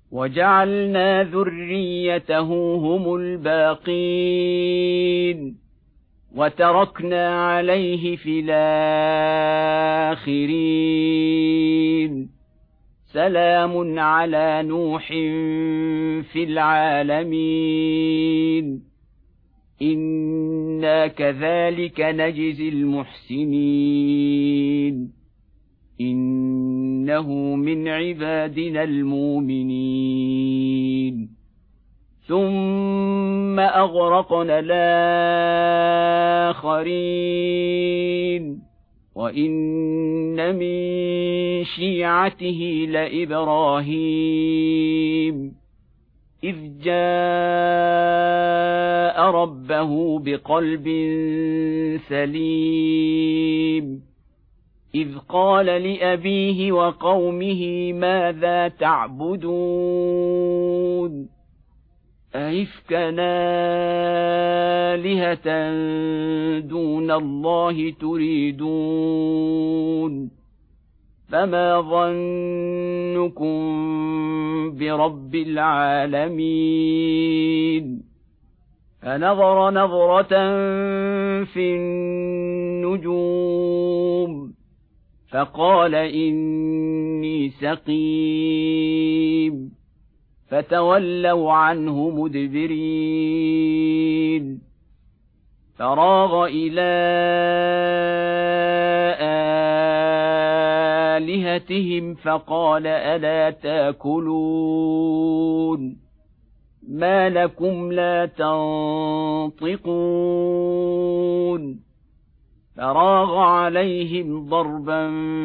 وجعلنا ذريته هم الباقين وتركنا عليه في الآخرين سلام على نوح في العالمين إنا كذلك نجزي المحسنين إنه من عبادنا المؤمنين ثم أغرقنا الآخرين وإن من شيعته لإبراهيم إذ جاء ربه بقلب سليم إذ قال لأبيه وقومه ماذا تعبدون أئفكا آلهة دون الله تريدون فما ظنكم برب العالمين فنظر نظرة في النجوم فقال إني سقيم فتولوا عنه مدبرين فراغ إلى آلهتهم فقال ألا تاكلون ما لكم لا تنطقون فراغ عليهم ضربا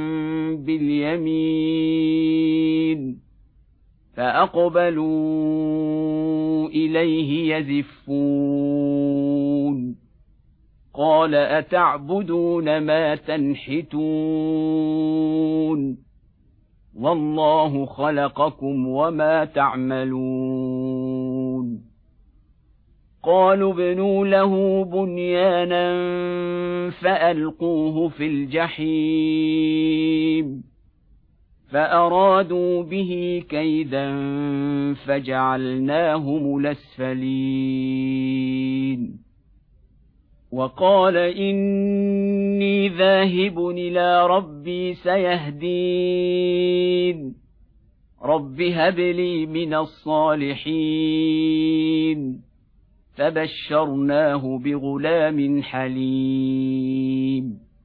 باليمين فأقبلوا إليه يزفون قال أتعبدون ما تنحتون والله خلقكم وما تعملون قالوا ابنوا له بنيانا فألقوه في الجحيم فأرادوا به كيدا فجعلناهم الأسفلين وقال إني ذاهب إلى ربي سيهدين رب هب لي من الصالحين فبشرناه بغلام حليم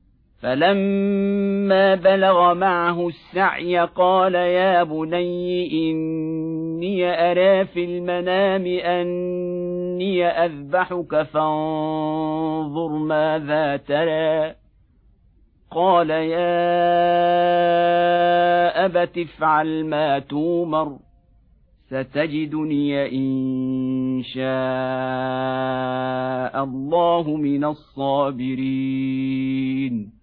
فلما بلغ معه السعي قال يا بني إني أرى في المنام أني أذبحك فانظر ماذا ترى قال يا أبت افعل ما تومر ستجدني إن شاء الله من الصابرين